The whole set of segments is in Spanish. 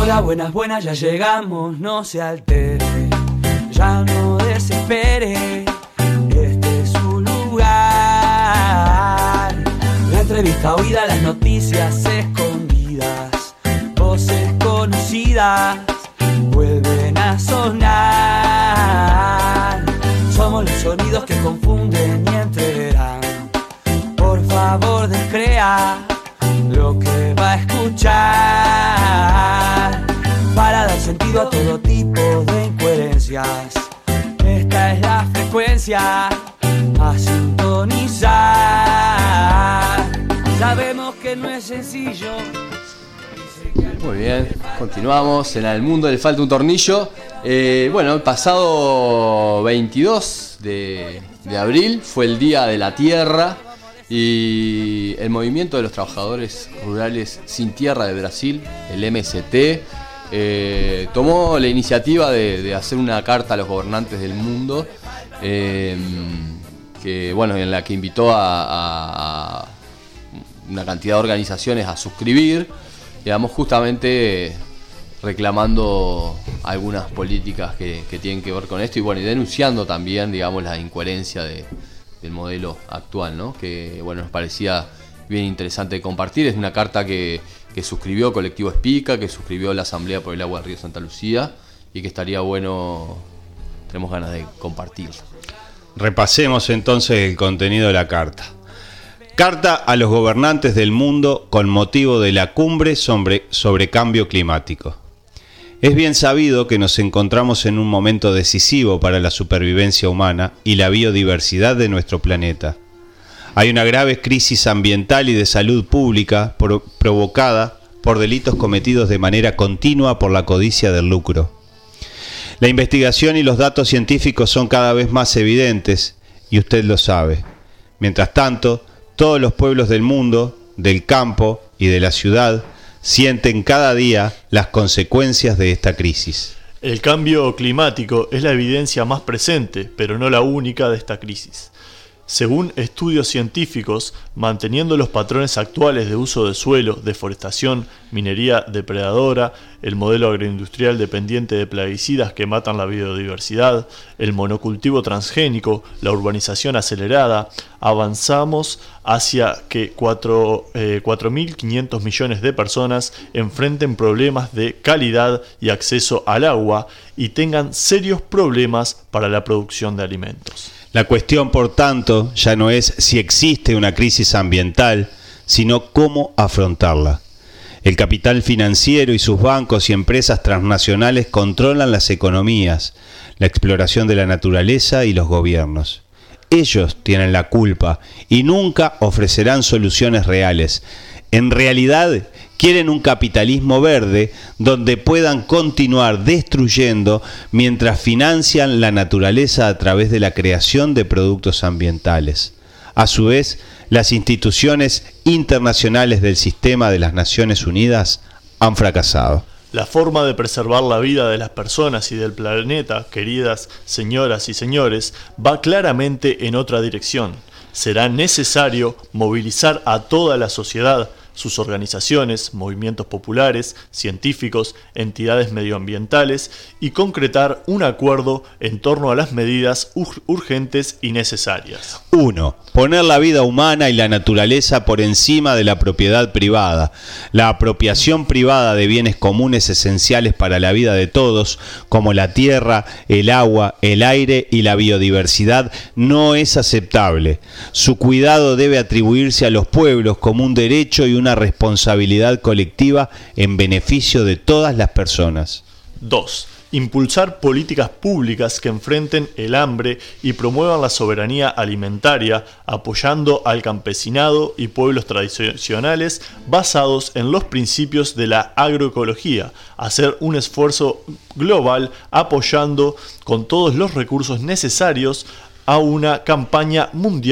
Hola, buenas, buenas, ya llegamos, no se altere, ya no desespere, este es su lugar. La entrevista oída, las noticias escondidas, voces conocidas vuelven a sonar. Somos los sonidos que confunden y entreverán. Por favor, descrea lo que va a escuchar para dar sentido a todo tipo de incoherencias. Esta es la frecuencia a sintonizar. Sabemos que no es sencillo. Muy bien, continuamos. En el mundo le falta un tornillo. Bueno, el pasado 22 de abril fue el Día de la Tierra. Y el movimiento de los trabajadores rurales sin tierra de Brasil, el MST, tomó la iniciativa de hacer una carta a los gobernantes del mundo, en la que invitó a una cantidad de organizaciones a suscribir, digamos, justamente reclamando algunas políticas que tienen que ver con esto y denunciando también, digamos, la incoherencia del modelo actual, ¿no? Que nos parecía bien interesante de compartir. Es una carta que suscribió Colectivo Espica, que suscribió la Asamblea por el Agua del Río Santa Lucía y que estaría bueno, tenemos ganas de compartirla. Repasemos entonces el contenido de la carta. Carta a los gobernantes del mundo con motivo de la cumbre sobre cambio climático. Es bien sabido que nos encontramos en un momento decisivo para la supervivencia humana y la biodiversidad de nuestro planeta. Hay una grave crisis ambiental y de salud pública provocada por delitos cometidos de manera continua por la codicia del lucro. La investigación y los datos científicos son cada vez más evidentes y usted lo sabe. Mientras tanto, todos los pueblos del mundo, del campo y de la ciudad sienten cada día las consecuencias de esta crisis. El cambio climático es la evidencia más presente, pero no la única de esta crisis. Según estudios científicos, manteniendo los patrones actuales de uso de suelo, deforestación, minería depredadora, el modelo agroindustrial dependiente de plaguicidas que matan la biodiversidad, el monocultivo transgénico, la urbanización acelerada, avanzamos hacia que 4.500 millones de personas enfrenten problemas de calidad y acceso al agua y tengan serios problemas para la producción de alimentos. La cuestión, por tanto, ya no es si existe una crisis ambiental, sino cómo afrontarla. El capital financiero y sus bancos y empresas transnacionales controlan las economías, la exploración de la naturaleza y los gobiernos. Ellos tienen la culpa y nunca ofrecerán soluciones reales. En realidad, quieren un capitalismo verde donde puedan continuar destruyendo mientras financian la naturaleza a través de la creación de productos ambientales. A su vez, las instituciones internacionales del sistema de las Naciones Unidas han fracasado. La forma de preservar la vida de las personas y del planeta, queridas señoras y señores, va claramente en otra dirección. Será necesario movilizar a toda la sociedad, sus organizaciones, movimientos populares, científicos, entidades medioambientales y concretar un acuerdo en torno a las medidas urgentes y necesarias. 1. Poner la vida humana y la naturaleza por encima de la propiedad privada. La apropiación privada de bienes comunes esenciales para la vida de todos, como la tierra, el agua, el aire y la biodiversidad, no es aceptable. Su cuidado debe atribuirse a los pueblos como un derecho y una responsabilidad colectiva en beneficio de todas las personas. 2. Impulsar políticas públicas que enfrenten el hambre y promuevan la soberanía alimentaria, apoyando al campesinado y pueblos tradicionales basados en los principios de la agroecología. Hacer un esfuerzo global apoyando con todos los recursos necesarios a una campaña mundial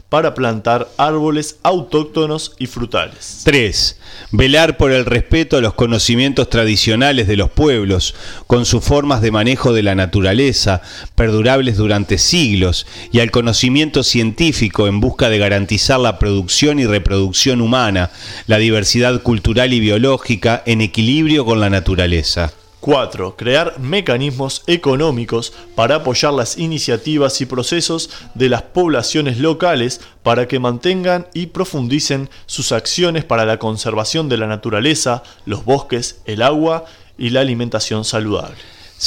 para plantar árboles autóctonos y frutales. 3. Velar por el respeto a los conocimientos tradicionales de los pueblos, con sus formas de manejo de la naturaleza, perdurables durante siglos, y al conocimiento científico en busca de garantizar la producción y reproducción humana, la diversidad cultural y biológica en equilibrio con la naturaleza. 4. Crear mecanismos económicos para apoyar las iniciativas y procesos de las poblaciones locales para que mantengan y profundicen sus acciones para la conservación de la naturaleza, los bosques, el agua y la alimentación saludable.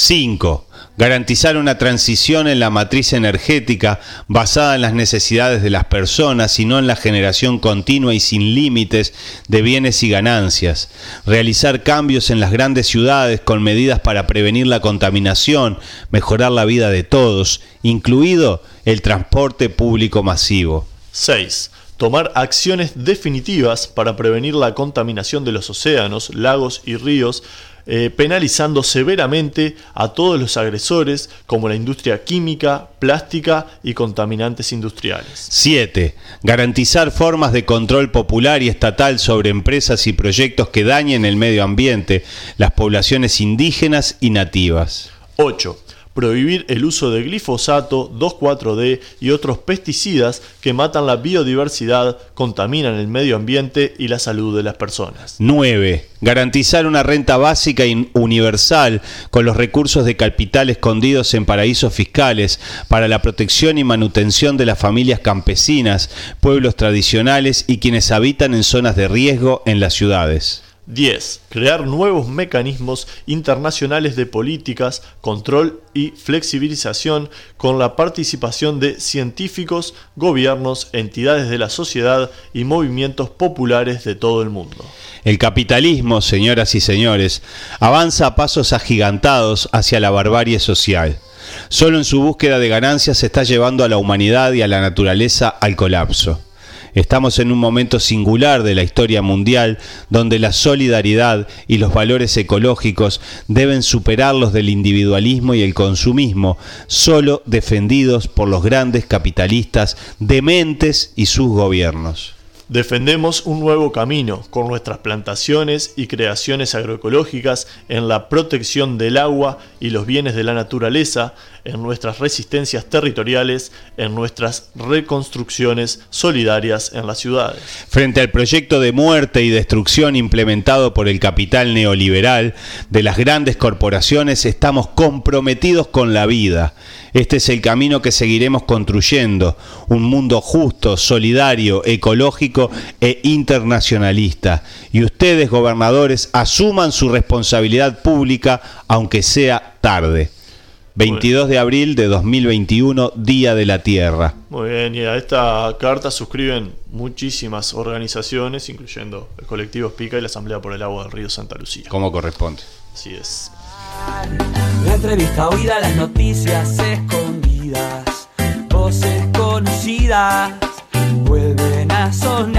5. Garantizar una transición en la matriz energética basada en las necesidades de las personas y no en la generación continua y sin límites de bienes y ganancias. Realizar cambios en las grandes ciudades con medidas para prevenir la contaminación, mejorar la vida de todos, incluido el transporte público masivo. 6. Tomar acciones definitivas para prevenir la contaminación de los océanos, lagos y ríos, penalizando severamente a todos los agresores como la industria química, plástica y contaminantes industriales. 7. Garantizar formas de control popular y estatal sobre empresas y proyectos que dañen el medio ambiente, las poblaciones indígenas y nativas. 8. Prohibir el uso de glifosato, 2,4-D y otros pesticidas que matan la biodiversidad, contaminan el medio ambiente y la salud de las personas. 9. Garantizar una renta básica y universal con los recursos de capital escondidos en paraísos fiscales para la protección y manutención de las familias campesinas, pueblos tradicionales y quienes habitan en zonas de riesgo en las ciudades. 10. Crear nuevos mecanismos internacionales de políticas, control y flexibilización con la participación de científicos, gobiernos, entidades de la sociedad y movimientos populares de todo el mundo. El capitalismo, señoras y señores, avanza a pasos agigantados hacia la barbarie social. Solo en su búsqueda de ganancias se está llevando a la humanidad y a la naturaleza al colapso. Estamos en un momento singular de la historia mundial donde la solidaridad y los valores ecológicos deben superar los del individualismo y el consumismo, solo defendidos por los grandes capitalistas dementes y sus gobiernos. Defendemos un nuevo camino con nuestras plantaciones y creaciones agroecológicas en la protección del agua y los bienes de la naturaleza, en nuestras resistencias territoriales, en nuestras reconstrucciones solidarias en las ciudades. Frente al proyecto de muerte y destrucción implementado por el capital neoliberal de las grandes corporaciones, estamos comprometidos con la vida. Este es el camino que seguiremos construyendo, un mundo justo, solidario, ecológico e internacionalista. Y ustedes, gobernadores, asuman su responsabilidad pública, aunque sea tarde. 22 de abril de 2021, Día de la Tierra. Muy bien, y a esta carta suscriben muchísimas organizaciones, incluyendo el colectivo Espica y la Asamblea por el Agua del Río Santa Lucía. Como corresponde. Así es. La entrevista oída, las noticias escondidas, voces conocidas vuelven a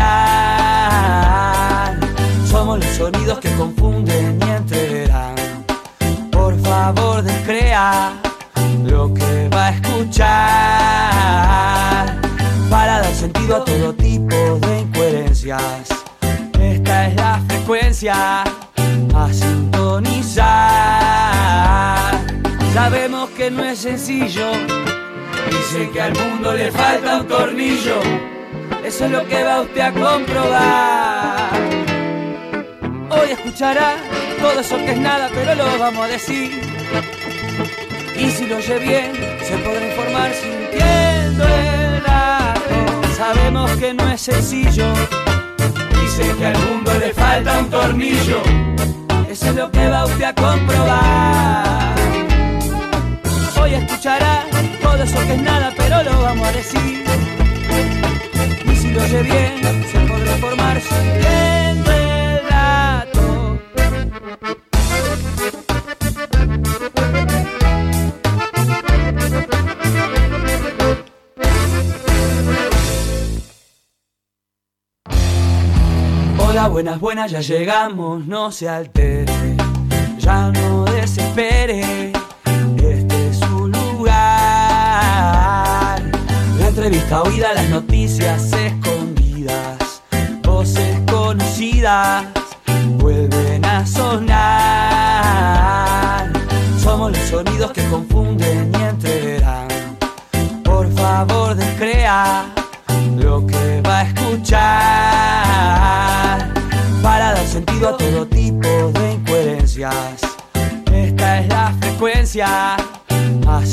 sonar. Somos los sonidos que confunden y entreverán. Por favor, descrea lo que va a escuchar para dar sentido a todo tipo de incoherencias. Esta es la frecuencia a sintonizar. Sabemos que no es sencillo, dice que al mundo le falta un tornillo. Eso es lo que va usted a comprobar. Hoy escuchará todo eso que es nada, pero lo vamos a decir. Y si lo oye bien, se podrá informar sintiendo el dato. Sabemos que no es sencillo, dice que al mundo le falta un tornillo. Eso es lo que va usted a comprobar. Hoy escuchará todo eso que es nada, pero lo vamos a decir. Y si lo oye bien, se podrá informar sintiendo el dato. Hola, buenas, buenas, ya llegamos, no se altere, ya no desespere, este es su lugar. La entrevista oída, las noticias escondidas, voces conocidas vuelven a sonar. Somos los sonidos que confunden y entreverán. Por favor, descrea lo que va a escuchar para dar sentido a todo tipo de incoherencias. Esta es la frecuencia a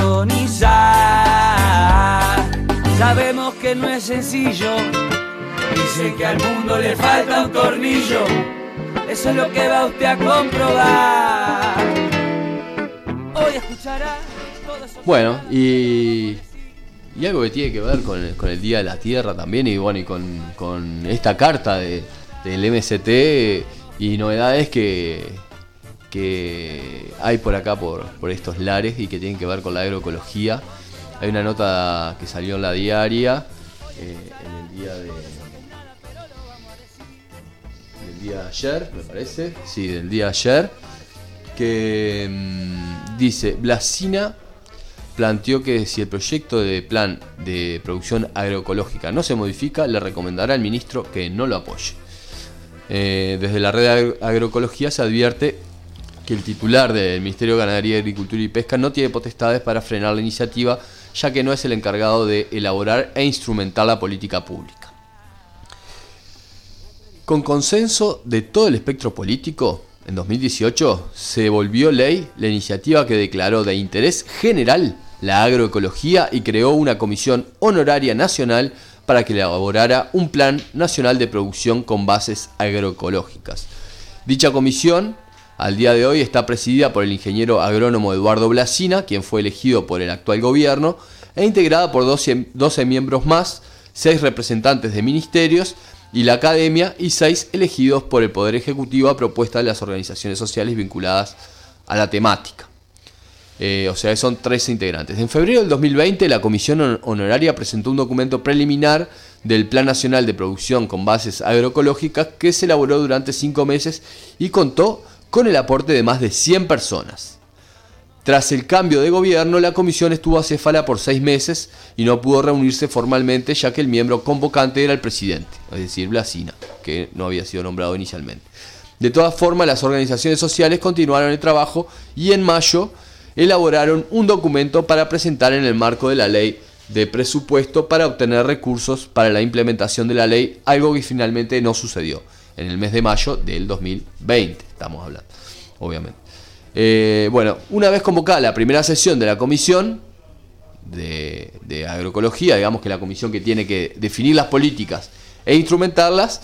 sintonizar. Sabemos que no es sencillo, dicen que al mundo le falta un tornillo. Eso es lo que va usted a comprobar. Hoy escuchará todo eso. Bueno, y algo que tiene que ver con el Día de la Tierra también, y bueno, y con esta carta del MST y novedades que hay por acá, por estos lares, y que tienen que ver con la agroecología. Hay una nota que salió en la diaria en el día del día de ayer, me parece. Sí, del día de ayer. Que dice: Blasina planteó que si el proyecto de plan de producción agroecológica no se modifica, le recomendará al ministro que no lo apoye. Desde la red de agroecología se advierte que el titular del Ministerio de Ganadería, Agricultura y Pesca no tiene potestades para frenar la iniciativa, ya que no es el encargado de elaborar e instrumentar la política pública. Con consenso de todo el espectro político, en 2018 se volvió ley la iniciativa que declaró de interés general la agroecología y creó una comisión honoraria nacional para que elaborara un plan nacional de producción con bases agroecológicas. Dicha comisión, al día de hoy, está presidida por el ingeniero agrónomo Eduardo Blasina, quien fue elegido por el actual gobierno, e integrada por 12 miembros más, 6 representantes de ministerios y la academia, y 6 elegidos por el Poder Ejecutivo a propuesta de las organizaciones sociales vinculadas a la temática. O sea, son 13 integrantes. En febrero del 2020, la comisión honoraria presentó un documento preliminar del Plan Nacional de Producción con Bases Agroecológicas que se elaboró durante 5 meses y contó con el aporte de más de 100 personas. Tras el cambio de gobierno, la comisión estuvo acéfala por 6 meses y no pudo reunirse formalmente, ya que el miembro convocante era el presidente, es decir, Blasina, que no había sido nombrado inicialmente. De todas formas, las organizaciones sociales continuaron el trabajo y en mayo elaboraron un documento para presentar en el marco de la ley de presupuesto para obtener recursos para la implementación de la ley, algo que finalmente no sucedió en el mes de mayo del 2020, estamos hablando, obviamente. Bueno, una vez convocada la primera sesión de la comisión de agroecología, digamos que la comisión que tiene que definir las políticas e instrumentarlas,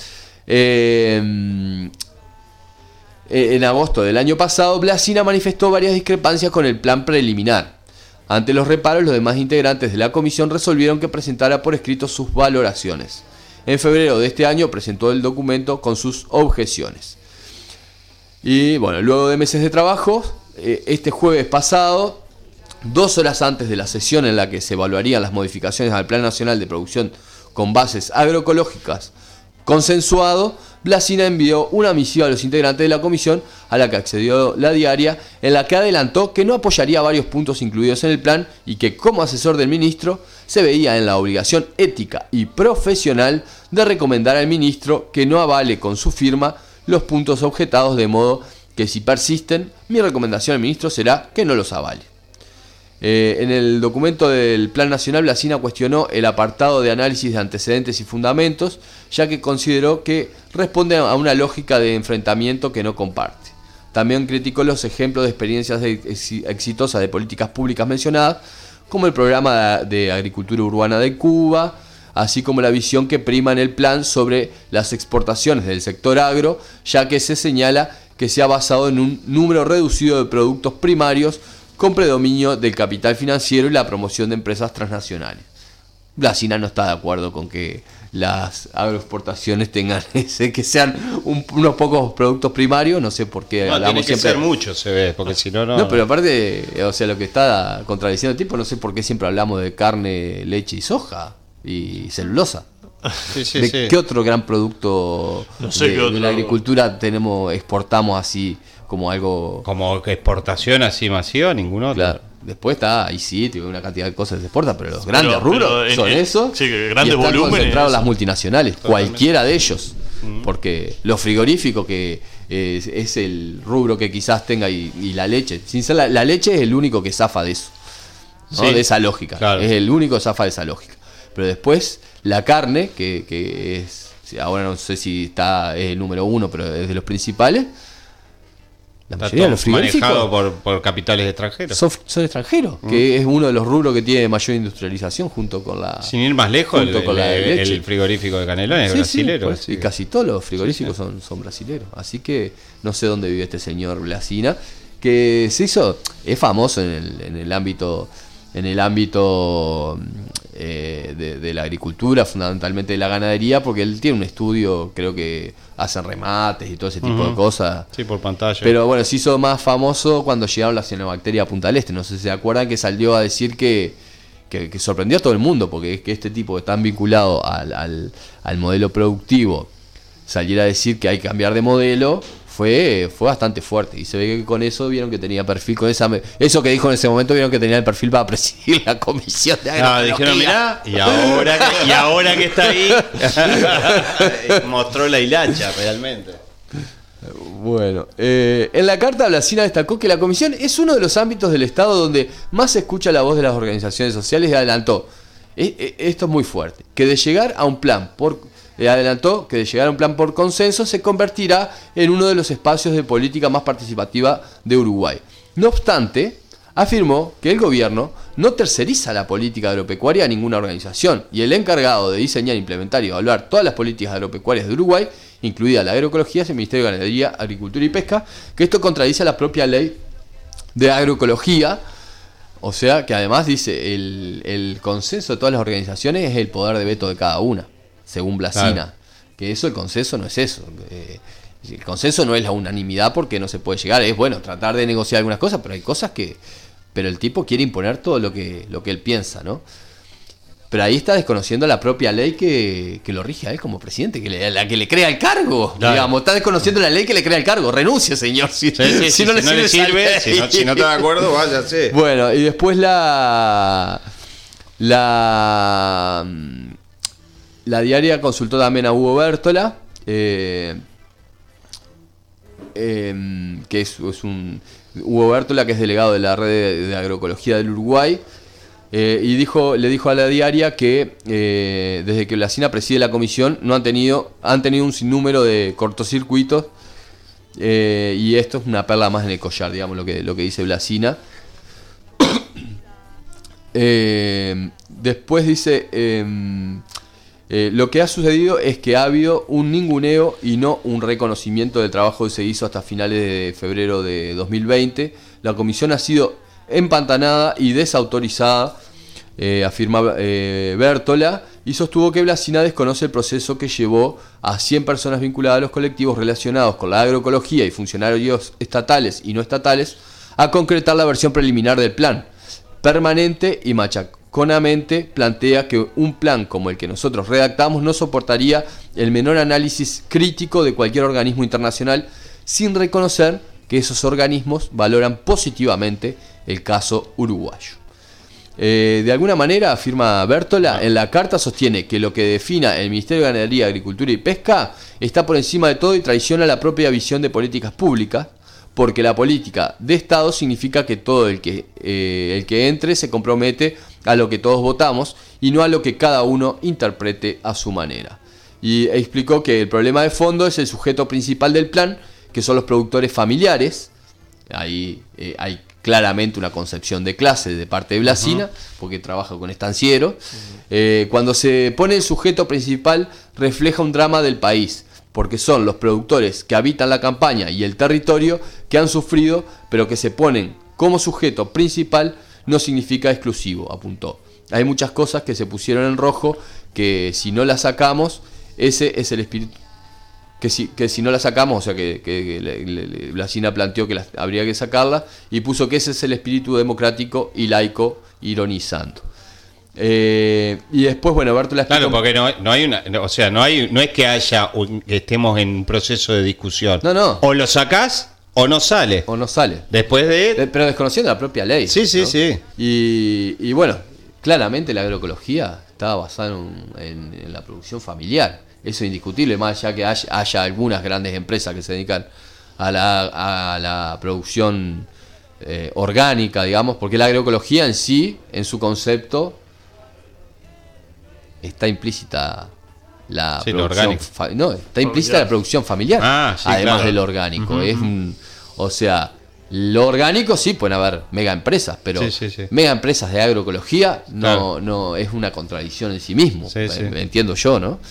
en agosto del año pasado, Blasina manifestó varias discrepancias con el plan preliminar. Ante los reparos, los demás integrantes de la comisión resolvieron que presentara por escrito sus valoraciones. En febrero de este año presentó el documento con sus objeciones. Y bueno, luego de meses de trabajo, este jueves pasado, 2 horas antes de la sesión en la que se evaluarían las modificaciones al Plan Nacional de Producción con Bases Agroecológicas consensuado, Blasina envió una misiva a los integrantes de la comisión, a la que accedió la diaria, en la que adelantó que no apoyaría varios puntos incluidos en el plan y que, como asesor del ministro, se veía en la obligación ética y profesional de recomendar al ministro que no avale con su firma los puntos objetados, de modo que si persisten, mi recomendación al ministro será que no los avale. En el documento del Plan Nacional, Blasina cuestionó el apartado de análisis de antecedentes y fundamentos, ya que consideró que responde a una lógica de enfrentamiento que no comparte. También criticó los ejemplos de experiencias exitosas de políticas públicas mencionadas, como el programa de agricultura urbana de Cuba, así como la visión que prima en el plan sobre las exportaciones del sector agro, ya que se señala que se ha basado en un número reducido de productos primarios con predominio del capital financiero y la promoción de empresas transnacionales. Blasina no está de acuerdo con que las agroexportaciones tengan que sean unos pocos productos primarios, no sé por qué no, hablamos tiene que siempre. ser mucho, se ve, porque si no, no. No, pero aparte, o sea, lo que está contradiciendo el tipo, no sé por qué siempre hablamos de carne, leche y soja y celulosa. Sí, sí, sí. ¿Qué otro gran producto No sé qué otro. de la agricultura exportamos así como algo? Como exportación así masiva, ningún otro. Claro. Después está, ahí sí, tiene una cantidad de cosas que se exportan, pero los grandes rubros son eso. Sí, y grandes están volúmenes. concentrados las multinacionales, cualquiera de ellos. Porque los frigoríficos, que es el rubro que quizás tenga, y la leche. Sin ser la leche es el único que zafa de eso, ¿no? Sí, de esa lógica. claro. Es el único que zafa de esa lógica. Pero después, la carne, que es, ahora no sé si está, es el número 1, pero es de los principales. La Está mayoría de los todo manejado frigoríficos por capitales extranjeros. son extranjeros, que es uno de los rubros que tiene mayor industrialización junto con la... Sin ir más lejos, junto con la de leche. el frigorífico de Canelones es Sí, brasilero. pues, así y que- casi todos los frigoríficos son brasileros. Así que no sé dónde vive este señor Blasina, que se hizo, es famoso en el ámbito de la agricultura, fundamentalmente de la ganadería, porque él tiene un estudio, creo que hacen remates y todo ese tipo de cosas. Sí, por pantalla. Pero bueno, se hizo más famoso cuando llegaron las cianobacterias a Punta del Este. No sé si se acuerdan que salió a decir que sorprendió a todo el mundo, porque es que este tipo que tan vinculado al modelo productivo saliera a decir que hay que cambiar de modelo, fue bastante fuerte. Y se ve que con eso vieron que tenía perfil, con eso que dijo en ese momento, vieron que tenía el perfil para presidir la comisión de agroecología. Dijeron, mirá, y ahora que está ahí, mostró la hilacha realmente. Bueno, en la carta Blasina destacó que la comisión es uno de los ámbitos del Estado donde más se escucha la voz de las organizaciones sociales, y adelantó, esto es muy fuerte, que de llegar a un plan por consenso se convertirá en uno de los espacios de política más participativa de Uruguay. No obstante, afirmó que el gobierno no terceriza la política agropecuaria a ninguna organización, y el encargado de diseñar, implementar y evaluar todas las políticas agropecuarias de Uruguay, incluida la agroecología, es el Ministerio de Ganadería, Agricultura y Pesca, que esto contradice la propia ley de agroecología. O sea que además dice, el consenso de todas las organizaciones es el poder de veto de cada una, según Blasina. Claro. Que eso, el consenso no es eso. El consenso no es la unanimidad, porque no se puede llegar. Es bueno tratar de negociar algunas cosas, pero hay cosas que... Pero el tipo quiere imponer todo lo que él piensa, ¿no? Pero ahí está desconociendo la propia ley que lo rige a él como presidente, la que le crea el cargo. Claro. Digamos, está desconociendo la ley que le crea el cargo. Renuncie, señor. Si no le sirve, si no está de acuerdo, váyase. Bueno, y después la diaria consultó también a Hugo Bértola, que es un Hugo Bértola, que es delegado de la red de agroecología del Uruguay, y le dijo a la diaria que desde que Blasina preside la comisión han tenido un sinnúmero de cortocircuitos, y esto es una perla más en el collar, digamos, lo que dice Blasina. Después dice, lo que ha sucedido es que ha habido un ninguneo y no un reconocimiento del trabajo que se hizo hasta finales de febrero de 2020. La comisión ha sido empantanada y desautorizada, afirma Bértola, y sostuvo que Blasina desconoce el proceso que llevó a 100 personas vinculadas a los colectivos relacionados con la agroecología y funcionarios estatales y no estatales a concretar la versión preliminar del plan. Permanente y machaconamente plantea que un plan como el que nosotros redactamos no soportaría el menor análisis crítico de cualquier organismo internacional, sin reconocer que esos organismos valoran positivamente el caso uruguayo. De alguna manera, afirma Bértola, en la carta sostiene que lo que defina el Ministerio de Ganadería, Agricultura y Pesca está por encima de todo y traiciona la propia visión de políticas públicas, porque la política de Estado significa que todo el que entre se compromete a lo que todos votamos y no a lo que cada uno interprete a su manera. Y explicó que el problema de fondo es el sujeto principal del plan, que son los productores familiares. Ahí hay claramente una concepción de clase de parte de Blasina, porque trabaja con estancieros. Cuando se pone el sujeto principal, refleja un drama del país, porque son los productores que habitan la campaña y el territorio que han sufrido, pero que se ponen como sujeto principal no significa exclusivo, apuntó. Hay muchas cosas que se pusieron en rojo, que si no las sacamos, ese es el espíritu. Que si no la sacamos, o sea que Blasina planteó que habría que sacarla, y puso que ese es el espíritu democrático y laico, ironizando. Y después, bueno, Bértola explicó... Claro, porque no hay una, no es que haya que estemos en un proceso de discusión. No. O lo sacás o no sale. O no sale. Después Pero desconociendo la propia ley. Sí, sí, ¿no? sí. Y bueno, claramente la agroecología estaba basada en la producción familiar. Eso es indiscutible, más allá que haya algunas grandes empresas que se dedican a la producción orgánica, digamos, porque la agroecología en sí, en su concepto, está implícita la Sí, producción está implícita la producción familiar, Sí, además claro. del orgánico. Uh-huh. O sea, lo orgánico sí pueden haber mega empresas, pero Sí. mega empresas de agroecología Claro. no es una contradicción en sí mismo, Sí, sí. entiendo yo, ¿no?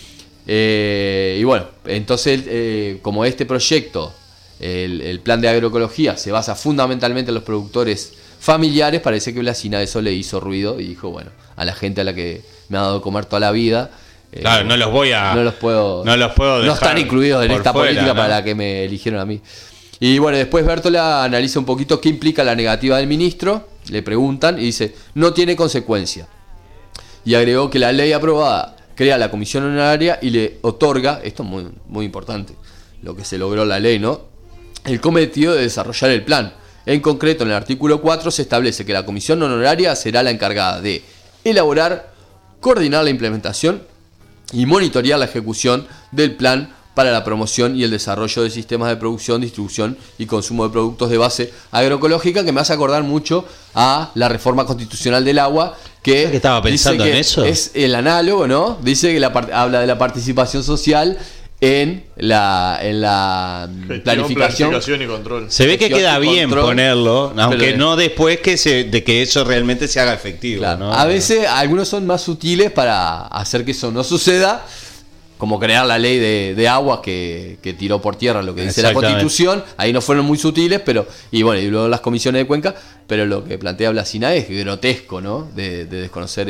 Y bueno, entonces como este proyecto, el plan de agroecología se basa fundamentalmente en los productores familiares, parece que Blasina eso le hizo ruido y dijo, bueno, a la gente a la que me ha dado de comer toda la vida, Claro, no los puedo no dejar están incluidos en por esta fuera, política ¿no? para la que me eligieron a mí. Y bueno, después Bértola analiza un poquito qué implica la negativa del ministro, le preguntan y dice, no tiene consecuencia. Y agregó que la ley aprobada crea la comisión honoraria y le otorga, esto es muy, muy importante, lo que se logró la ley, ¿no? El cometido de desarrollar el plan. En concreto, en el artículo 4 se establece que la comisión honoraria será la encargada de elaborar, coordinar la implementación y monitorear la ejecución del plan para la promoción y el desarrollo de sistemas de producción, distribución y consumo de productos de base agroecológica, que me hace acordar mucho a la reforma constitucional del agua, que estaba pensando dice que en eso. es el análogo, ¿no? Dice que habla de la participación social en la Gestión, planificación. y control. Se ve que Gestión queda y bien control, ponerlo, aunque pero- no después de que eso realmente se haga efectivo, Claro. ¿no? A veces algunos son más sutiles para hacer que eso no suceda, como crear la ley de agua que tiró por tierra lo que dice la Exactamente. Constitución. Ahí no fueron muy sutiles, pero y bueno, y luego las comisiones de Cuenca, pero lo que plantea Blasina es grotesco, ¿no? De desconocer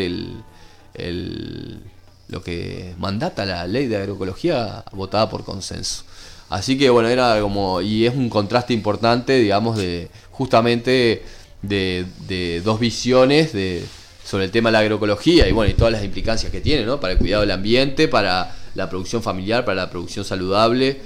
lo que mandata la ley de agroecología votada por consenso. Así que bueno, era como, y es un contraste importante, digamos, justamente de dos visiones sobre el tema de la agroecología y bueno, y todas las implicancias que tiene, ¿no? Para el cuidado del ambiente, para la producción familiar, para la producción saludable.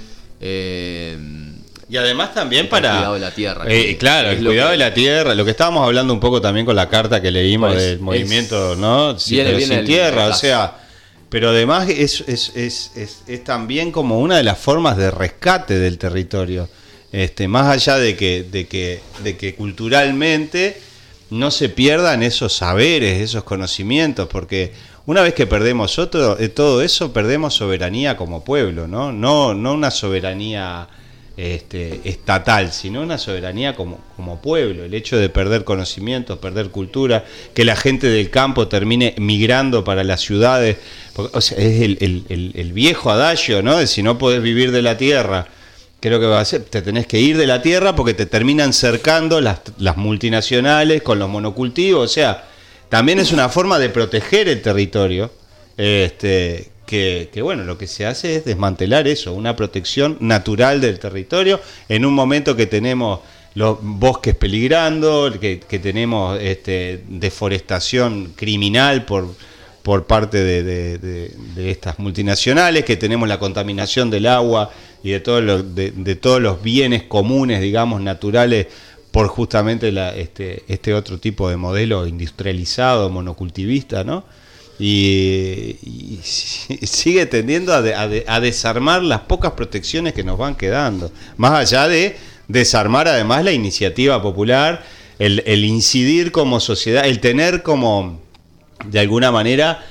Y además también El para cuidado de la tierra, claro, es el lo cuidado que- de la tierra, lo que estábamos hablando un poco también con la carta que leímos Pues, del movimiento, ¿no? viene Sin el tierra, o caso. sea, pero además es también como una de las formas de rescate del territorio. Más allá de que culturalmente no se pierdan esos saberes, esos conocimientos, porque una vez que perdemos todo eso, perdemos soberanía como pueblo, ¿no? No una soberanía estatal, sino una soberanía como pueblo. El hecho de perder conocimientos, perder cultura, que la gente del campo termine migrando para las ciudades, porque, o sea, es el viejo adagio, ¿no? De si no podés vivir de la tierra, ¿qué es lo que va a hacer? Te tenés que ir de la tierra porque te terminan cercando las multinacionales con los monocultivos. O sea, también es una forma de proteger el territorio. Que bueno, lo que se hace es desmantelar eso, una protección natural del territorio en un momento que tenemos los bosques peligrando, que tenemos deforestación criminal por parte de estas multinacionales, que tenemos la contaminación del agua y de todos los bienes comunes, digamos, naturales, por justamente este otro tipo de modelo industrializado, monocultivista, ¿no? Y sigue tendiendo a desarmar las pocas protecciones que nos van quedando, más allá de desarmar además la iniciativa popular, el incidir como sociedad, el tener como de alguna manera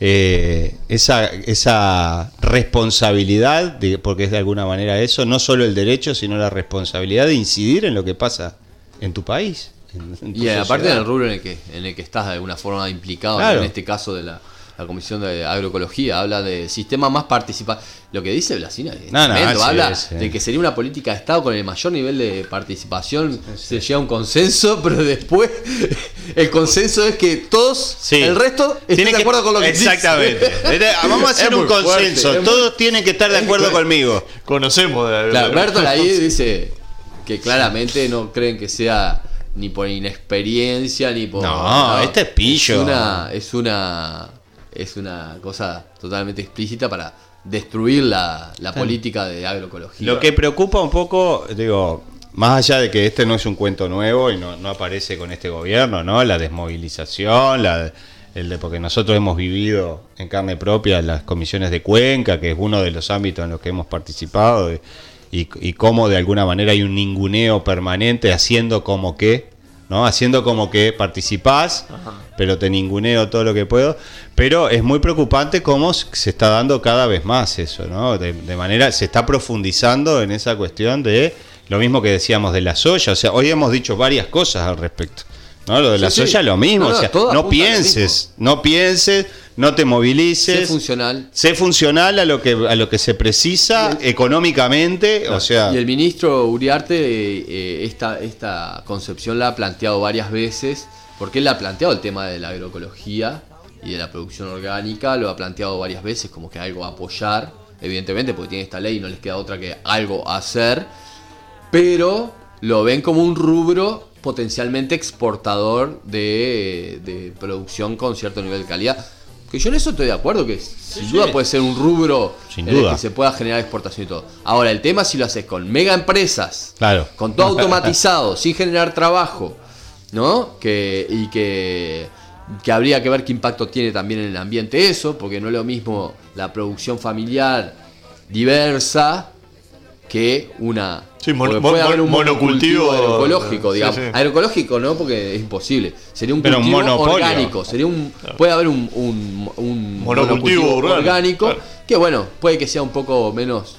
esa responsabilidad, porque es de alguna manera eso, no solo el derecho, sino la responsabilidad de incidir en lo que pasa en tu país. En tu Y aparte en sociedad. el rubro en el que estás de alguna forma implicado, Claro. ¿no? En este caso de la Comisión de Agroecología, habla de sistema más participativo. Lo que dice Blasina es tremendo, sí, habla sí. de que sería una política de Estado con el mayor nivel de participación, se llega a un consenso, pero después el consenso es que todos, Sí. el resto, estén Tiene de acuerdo con lo que exactamente. dice. Vamos a hacer Es un muy fuerte, consenso. es muy- Todos tienen que estar de acuerdo conmigo. Conocemos de Claro, Bertolt ahí dice que claramente no creen que sea ni por inexperiencia ni por... No, este es pillo. Es una cosa totalmente explícita para destruir la política de agroecología. Lo que preocupa un poco, digo, más allá de que este no es un cuento nuevo y no aparece con este gobierno, ¿no? La desmovilización, porque nosotros hemos vivido en carne propia las comisiones de Cuenca, que es uno de los ámbitos en los que hemos participado, y cómo de alguna manera hay un ninguneo permanente haciendo como que, ¿no? Haciendo como que participás, pero te ninguneo todo lo que puedo. Pero es muy preocupante cómo se está dando cada vez más eso, ¿no? De manera, se está profundizando en esa cuestión de lo mismo que decíamos de la soya. O sea, hoy hemos dicho varias cosas al respecto, ¿no? Lo de la soya es lo mismo. O sea, no pienses, no te movilices. Sé funcional a lo que se precisa económicamente. Claro. O sea, y el ministro Uriarte esta concepción la ha planteado varias veces, porque él ha planteado el tema de la agroecología y de la producción orgánica, lo ha planteado varias veces como que algo a apoyar, evidentemente, porque tiene esta ley y no les queda otra que algo a hacer, pero lo ven como un rubro potencialmente exportador de producción con cierto nivel de calidad. Que yo en eso estoy de acuerdo, que sin duda puede ser un rubro en el que se pueda generar exportación y todo. Ahora, el tema es si lo haces con mega empresas, claro, con todo automatizado, sin generar trabajo, ¿no? Que habría que ver qué impacto tiene también en el ambiente eso, porque no es lo mismo la producción familiar diversa que una... Sí, puede haber un monocultivo agroecológico, digamos. Sí. Agroecológico no, porque es imposible. Sería un cultivo orgánico. Puede haber un monocultivo orgánico, claro, que bueno, puede que sea un poco menos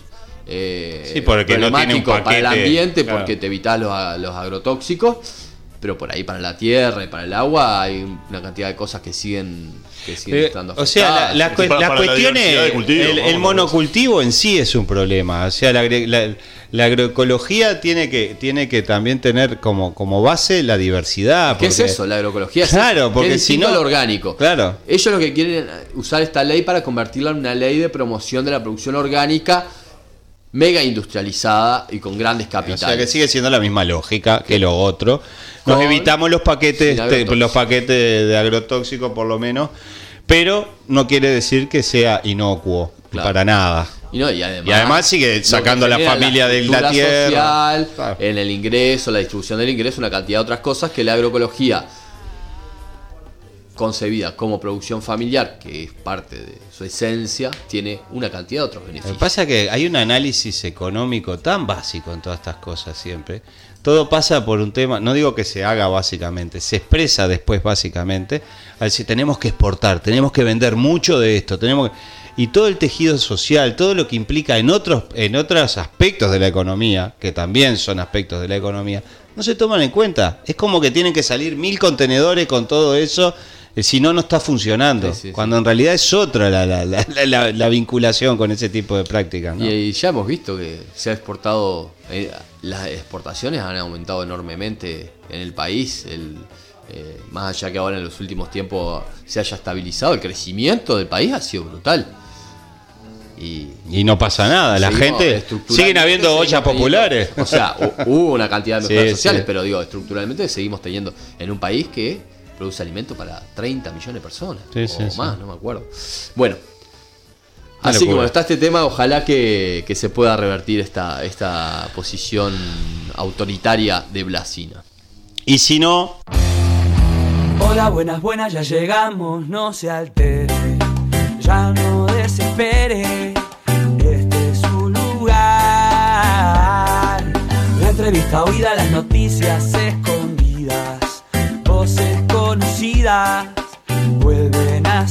problemático para el ambiente, claro, porque te evitas los agrotóxicos, pero por ahí para la tierra y para el agua hay una cantidad de cosas que siguen estando afectadas. O sea, la cuestión es, el monocultivo en sí es un problema. O sea, la agroecología tiene que también tener como base la diversidad. ¿Qué es eso? La agroecología, claro, porque si no, lo orgánico. Claro. Ellos lo que quieren usar esta ley para convertirla en una ley de promoción de la producción orgánica mega industrializada y con grandes capitales. O sea, que sigue siendo la misma lógica que lo otro. Nos evitamos los paquetes de agrotóxicos por lo menos, pero no quiere decir que sea inocuo, claro, para nada. Y además sigue sacando a la familia de la tierra social, claro, en el ingreso, la distribución del ingreso, una cantidad de otras cosas que la agroecología, concebida como producción familiar, que es parte de su esencia, tiene una cantidad de otros beneficios. Lo que pasa es que hay un análisis económico tan básico en todas estas cosas siempre. Todo pasa por un tema, no digo que se haga básicamente, se expresa después básicamente, al decir tenemos que exportar, tenemos que vender mucho de esto, y todo el tejido social, todo lo que implica en otros aspectos de la economía, que también son aspectos de la economía, no se toman en cuenta. Es como que tienen que salir 1000 contenedores con todo eso, si no está funcionando, cuando en realidad es otra la vinculación con ese tipo de prácticas, ¿no? Y ya hemos visto que se ha exportado, las exportaciones han aumentado enormemente en el país, más allá que ahora en los últimos tiempos se haya estabilizado, el crecimiento del país ha sido brutal. Y no pasa nada, la gente siguen habiendo ollas populares. O sea, hubo una cantidad de mejoras sociales, pero digo, estructuralmente seguimos teniendo en un país que produce alimento para 30 millones de personas o más, no me acuerdo. Bueno, así que bueno, está este tema, ojalá que se pueda revertir esta posición autoritaria de Blasina. Y si no... Hola, buenas, ya llegamos, no se altere, ya no desespere, este es su lugar. La entrevista oída, las noticias escondidas, voces conocidas vuelven a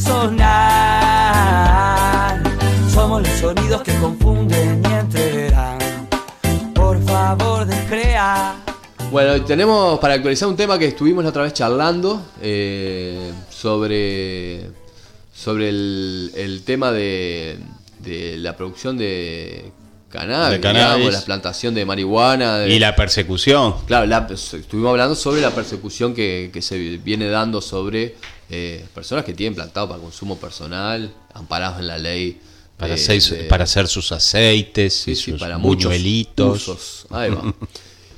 sonar. Somos los sonidos que confunden y entreverán. Por favor, descrea. Bueno, tenemos para actualizar un tema que estuvimos la otra vez charlando sobre el tema de la producción de cannabis, digamos, la plantación de marihuana. Y la persecución. Claro, estuvimos hablando sobre la persecución que se viene dando sobre personas que tienen plantado para consumo personal, amparados en la ley. Para hacer sus aceites y sus para buñuelitos. Muchos usos. Ahí va.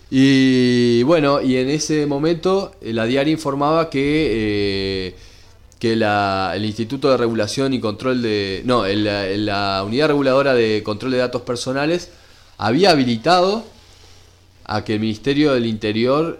Y bueno, y en ese momento la diaria informaba que que el Instituto de Regulación y Control de... No, la Unidad Reguladora de Control de Datos Personales había habilitado a que el Ministerio del Interior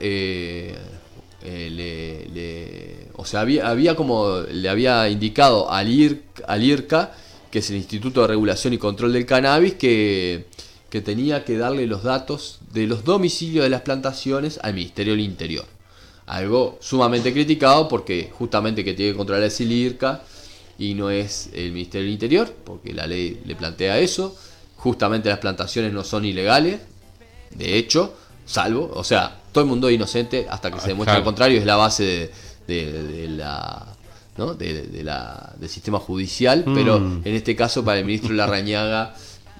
o sea, le había indicado al IRCA, que es el Instituto de Regulación y Control del Cannabis, que tenía que darle los datos de los domicilios de las plantaciones al Ministerio del Interior. Algo sumamente criticado porque justamente que tiene que controlar es el IRCA y no es el Ministerio del Interior, porque la ley le plantea eso. Justamente las plantaciones no son ilegales, de hecho, salvo, o sea, todo el mundo es inocente hasta que se demuestre lo contrario, es la base del sistema judicial, pero en este caso para el ministro Larrañaga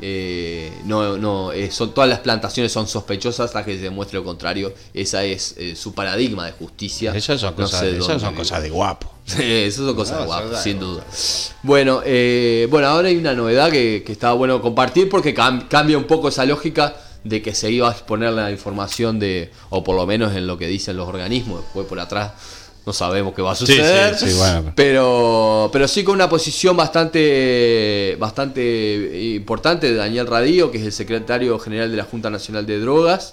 son todas las plantaciones son sospechosas hasta que se demuestre lo contrario. Esa es su paradigma de justicia. Esas son cosas de guapo. Esas son cosas de guapo, sin duda. Bueno, ahora hay una novedad que estaba bueno compartir porque cambia un poco esa lógica de que se iba a exponer la información o por lo menos en lo que dicen los organismos. Después por atrás no sabemos qué va a suceder, bueno. pero sí con una posición bastante importante de Daniel Radío, que es el secretario general de la Junta Nacional de Drogas,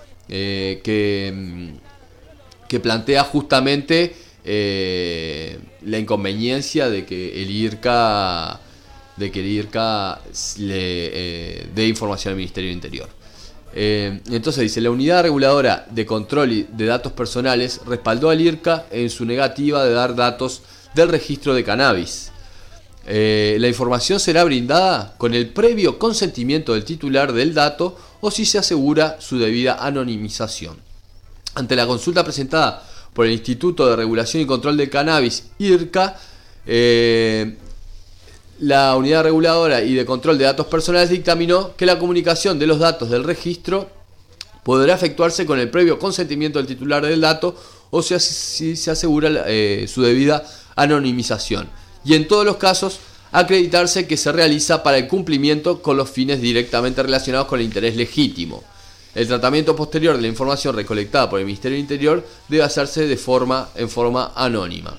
que plantea justamente la inconveniencia de que el IRCA le dé información al Ministerio del Interior. Entonces dice, la Unidad Reguladora de Control de Datos Personales respaldó al IRCA en su negativa de dar datos del registro de cannabis. La información será brindada con el previo consentimiento del titular del dato o si se asegura su debida anonimización. Ante la consulta presentada por el Instituto de Regulación y Control del Cannabis, IRCA, la Unidad Reguladora y de Control de Datos Personales dictaminó que la comunicación de los datos del registro podrá efectuarse con el previo consentimiento del titular del dato o si se asegura su debida anonimización. Y en todos los casos, acreditarse que se realiza para el cumplimiento con los fines directamente relacionados con el interés legítimo. El tratamiento posterior de la información recolectada por el Ministerio del Interior debe hacerse en forma anónima.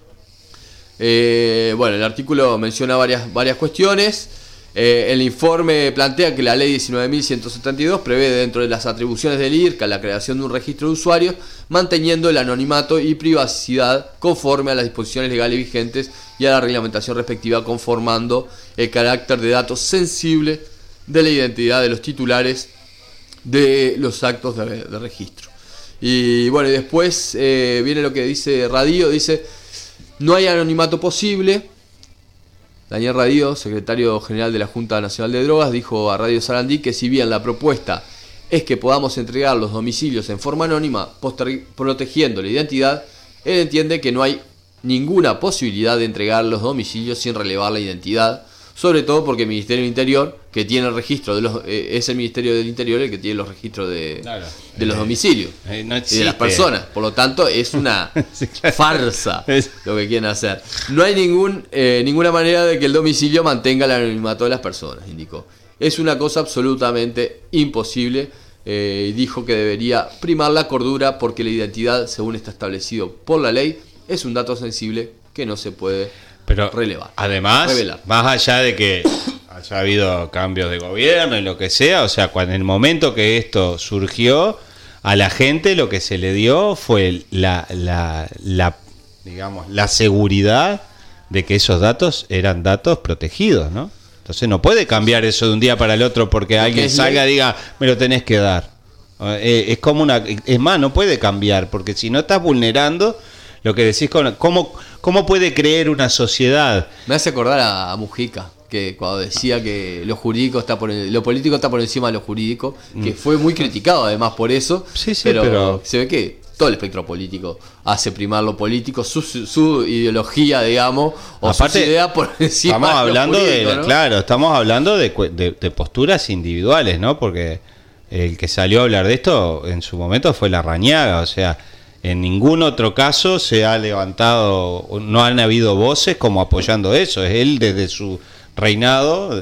El artículo menciona varias cuestiones. El informe plantea que la ley 19.172 prevé dentro de las atribuciones del IRCA la creación de un registro de usuarios, manteniendo el anonimato y privacidad conforme a las disposiciones legales vigentes y a la reglamentación respectiva, conformando el carácter de datos sensible de la identidad de los titulares de los actos de registro. Y después viene lo que dice Radío, dice: no hay anonimato posible. Daniel Radío, secretario general de la Junta Nacional de Drogas, dijo a Radio Sarandí que si bien la propuesta es que podamos entregar los domicilios en forma anónima, protegiendo la identidad, él entiende que no hay ninguna posibilidad de entregar los domicilios sin relevar la identidad, sobre todo porque el Ministerio del Interior, que tiene el registro es el Ministerio del Interior el que tiene los registros de los domicilios no y de las personas. Por lo tanto, es una farsa lo que quieren hacer. No hay ninguna manera de que el domicilio mantenga el anonimato de las personas, indicó. Es una cosa absolutamente imposible. Dijo que debería primar la cordura porque la identidad, según está establecido por la ley, es un dato sensible que no se puede relevar. Además, más allá de que haya habido cambios de gobierno y lo que sea, o sea, en el momento que esto surgió, a la gente lo que se le dio fue la seguridad de que esos datos eran datos protegidos, ¿no? Entonces no puede cambiar eso de un día para el otro porque alguien salga y diga, me lo tenés que dar. Es más, no puede cambiar, porque si no estás vulnerando lo que decís. ¿Cómo puede creer una sociedad? Me hace acordar a Mujica, que cuando decía que lo político está por encima de lo jurídico, que fue muy criticado además por eso, pero se ve que todo el espectro político hace primar lo político, su ideología, digamos, o sus ideas por encima estamos hablando de lo jurídico, ¿no? Claro, estamos hablando de posturas individuales, ¿no? Porque el que salió a hablar de esto en su momento fue Larrañaga, o sea, en ningún otro caso se ha levantado, no han habido voces como apoyando eso. Es él desde su reinado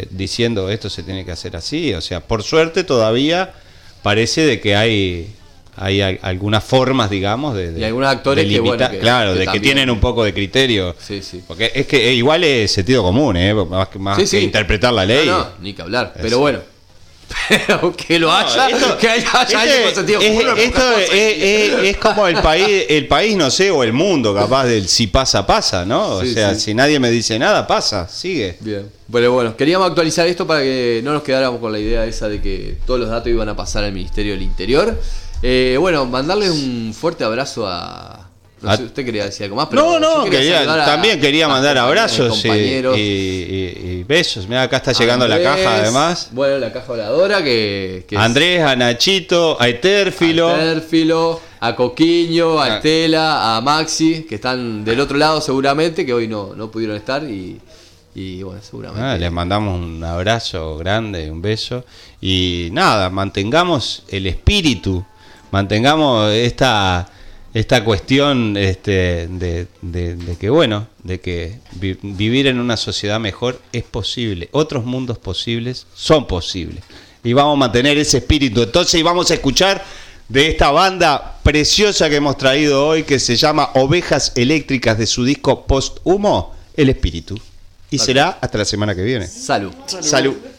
diciendo esto se tiene que hacer así. O sea, por suerte todavía parece de que hay hay algunas formas, digamos, de y algunos actores de limitar, que claro, que también tienen un poco de criterio. Sí, sí. Porque es que igual es sentido común, más Sí, sí. que interpretar la ley. No, ni que hablar. Pero bueno, pero que lo haya, que haya alguien con sentido común. Esto es como el país, no sé, o el mundo, capaz del si pasa, pasa, ¿no? Sí, o sea, sí. si nadie me dice nada, pasa, sigue. Bien. Bueno, queríamos actualizar esto para que no nos quedáramos con la idea esa de que todos los datos iban a pasar al Ministerio del Interior. Bueno, mandarles un fuerte abrazo a... No sé, usted quería decir algo más, pero No, también quería mandar abrazos compañeros. Y besos. Mira, acá está llegando la caja, además. Bueno, la caja voladora que Andrés, a Nachito, a Etérfilo, a Coquiño, a Estela, a Maxi, que están del otro lado seguramente, que hoy no pudieron estar y bueno, seguramente. Les mandamos un abrazo grande, un beso. Y nada, mantengamos el espíritu, mantengamos esta cuestión de que, bueno, de que vivir en una sociedad mejor es posible. Otros mundos posibles son posibles. Y vamos a mantener ese espíritu. Entonces, y vamos a escuchar de esta banda preciosa que hemos traído hoy, que se llama Ovejas Eléctricas, de su disco Posthumo, El Espíritu. Y será hasta la semana que viene. Salud. Salud.